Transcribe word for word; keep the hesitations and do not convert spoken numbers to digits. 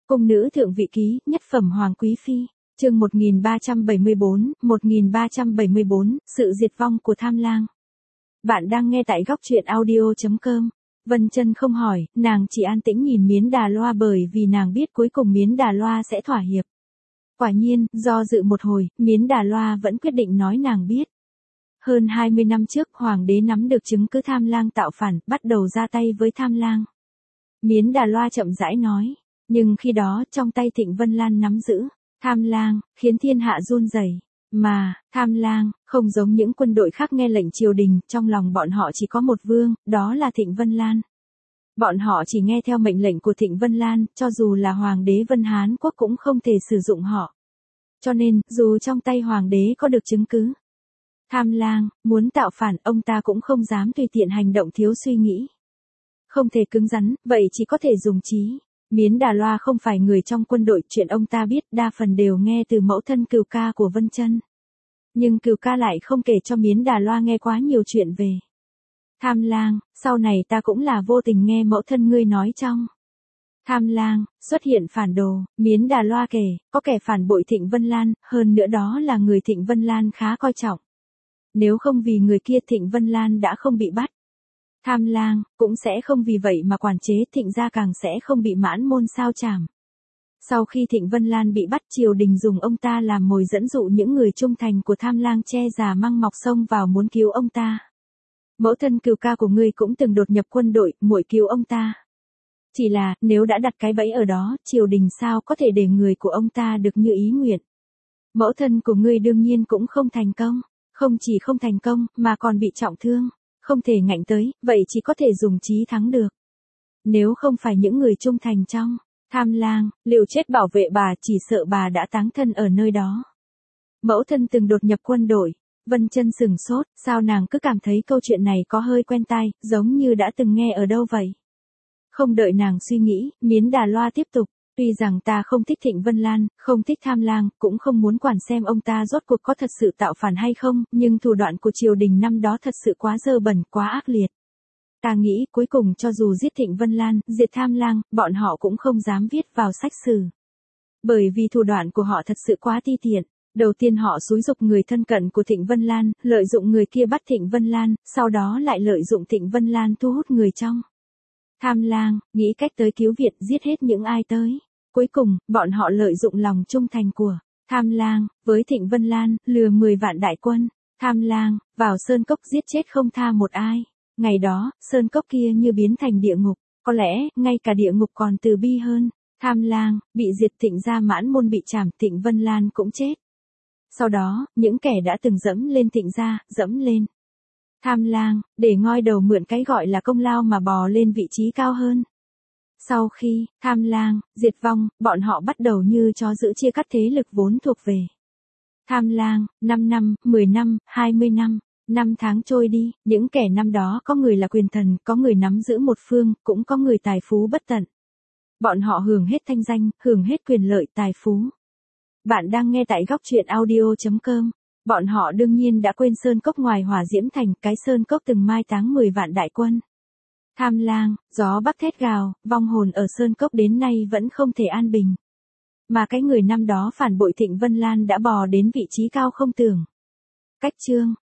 Cung nữ thượng vị ký, nhất phẩm hoàng quý phi, chương một nghìn ba trăm bảy mươi bốn, một nghìn ba trăm bảy mươi bốn, sự diệt vong của Tham Lang. Bạn đang nghe tại góc truyện audio chấm com. Vân Chân không hỏi, nàng chỉ an tĩnh nhìn Miến Đà Loa bởi vì nàng biết cuối cùng Miến Đà Loa sẽ thỏa hiệp. Quả nhiên, do dự một hồi, Miến Đà Loa vẫn quyết định nói nàng biết. Hơn hai mươi năm trước, hoàng đế nắm được chứng cứ Tham Lang tạo phản, bắt đầu ra tay với Tham Lang. Miến Đà Loa chậm rãi nói, nhưng khi đó trong tay Thịnh Vân Lan nắm giữ Tham Lang, khiến thiên hạ run rẩy. Mà, Tham Lang, không giống những quân đội khác nghe lệnh triều đình, trong lòng bọn họ chỉ có một vương, đó là Thịnh Vân Lan. Bọn họ chỉ nghe theo mệnh lệnh của Thịnh Vân Lan, cho dù là hoàng đế Vân Hán Quốc cũng không thể sử dụng họ. Cho nên, dù trong tay hoàng đế có được chứng cứ, Tham Lang muốn tạo phản, ông ta cũng không dám tùy tiện hành động thiếu suy nghĩ. Không thể cứng rắn, vậy chỉ có thể dùng trí. Miến Đà Loa không phải người trong quân đội, chuyện ông ta biết đa phần đều nghe từ mẫu thân Cửu Ca của Vân Chân. Nhưng Cửu Ca lại không kể cho Miến Đà Loa nghe quá nhiều chuyện về Tham Lang, sau này ta cũng là vô tình nghe mẫu thân ngươi nói trong Tham Lang xuất hiện phản đồ. Miến Đà Loa kể, có kẻ phản bội Thịnh Vân Lan, hơn nữa đó là người Thịnh Vân Lan khá coi trọng. Nếu không vì người kia Thịnh Vân Lan đã không bị bắt. Tham Lang cũng sẽ không vì vậy mà quản chế, Thịnh gia càng sẽ không bị mãn môn sao chảm. Sau khi Thịnh Vân Lan bị bắt, triều đình dùng ông ta làm mồi dẫn dụ những người trung thành của Tham Lang che già măng mọc sông vào muốn cứu ông ta. Mẫu thân Cửu Ca của ngươi cũng từng đột nhập quân đội, muội cứu ông ta. Chỉ là, nếu đã đặt cái bẫy ở đó, triều đình sao có thể để người của ông ta được như ý nguyện. Mẫu thân của ngươi đương nhiên cũng không thành công, không chỉ không thành công, mà còn bị trọng thương. Không thể ngạnh tới, vậy chỉ có thể dùng trí thắng được. Nếu không phải những người trung thành trong Tham Lang, liều chết bảo vệ bà, chỉ sợ bà đã táng thân ở nơi đó. Mẫu thân từng đột nhập quân đội. Vân Chân sừng sốt, sao nàng cứ cảm thấy câu chuyện này có hơi quen tai, giống như đã từng nghe ở đâu vậy. Không đợi nàng suy nghĩ, Miến Đà Loa tiếp tục. Tuy rằng ta không thích Thịnh Vân Lan, không thích Tham Lang, cũng không muốn quản xem ông ta rốt cuộc có thật sự tạo phản hay không, nhưng thủ đoạn của triều đình năm đó thật sự quá dơ bẩn, quá ác liệt. Ta nghĩ cuối cùng cho dù giết Thịnh Vân Lan, diệt Tham Lang, bọn họ cũng không dám viết vào sách sử. Bởi vì thủ đoạn của họ thật sự quá ti tiện. Đầu tiên họ xúi giục người thân cận của Thịnh Vân Lan, lợi dụng người kia bắt Thịnh Vân Lan, sau đó lại lợi dụng Thịnh Vân Lan thu hút người trong Tham Lang, nghĩ cách tới cứu Việt, giết hết những ai tới. Cuối cùng, bọn họ lợi dụng lòng trung thành của Tham Lang với Thịnh Vân Lan, lừa mười vạn đại quân. Tham Lang vào sơn cốc giết chết không tha một ai. Ngày đó, sơn cốc kia như biến thành địa ngục, có lẽ ngay cả địa ngục còn từ bi hơn. Tham Lang bị diệt, Thịnh gia mãn môn bị trảm, Thịnh Vân Lan cũng chết. Sau đó, những kẻ đã từng dẫm lên Thịnh gia, dẫm lên Tham Lang, để ngoi đầu mượn cái gọi là công lao mà bò lên vị trí cao hơn. Sau khi Tham Lang diệt vong, bọn họ bắt đầu như chó giữ chia cắt thế lực vốn thuộc về Tham Lang. Năm năm, mười năm, hai mươi năm, năm tháng trôi đi, những kẻ năm đó có người là quyền thần, có người nắm giữ một phương, cũng có người tài phú bất tận. Bọn họ hưởng hết thanh danh, hưởng hết quyền lợi, tài phú. Bạn đang nghe tại góc truyện audio chấm com. Bọn họ đương nhiên đã quên sơn cốc ngoài Hỏa Diễm Thành, cái sơn cốc từng mai táng mười vạn đại quân. Tham Lang, gió bắc thét gào, vong hồn ở sơn cốc đến nay vẫn không thể an bình. Mà cái người năm đó phản bội Thịnh Vân Lan đã bò đến vị trí cao không tưởng. Cách chương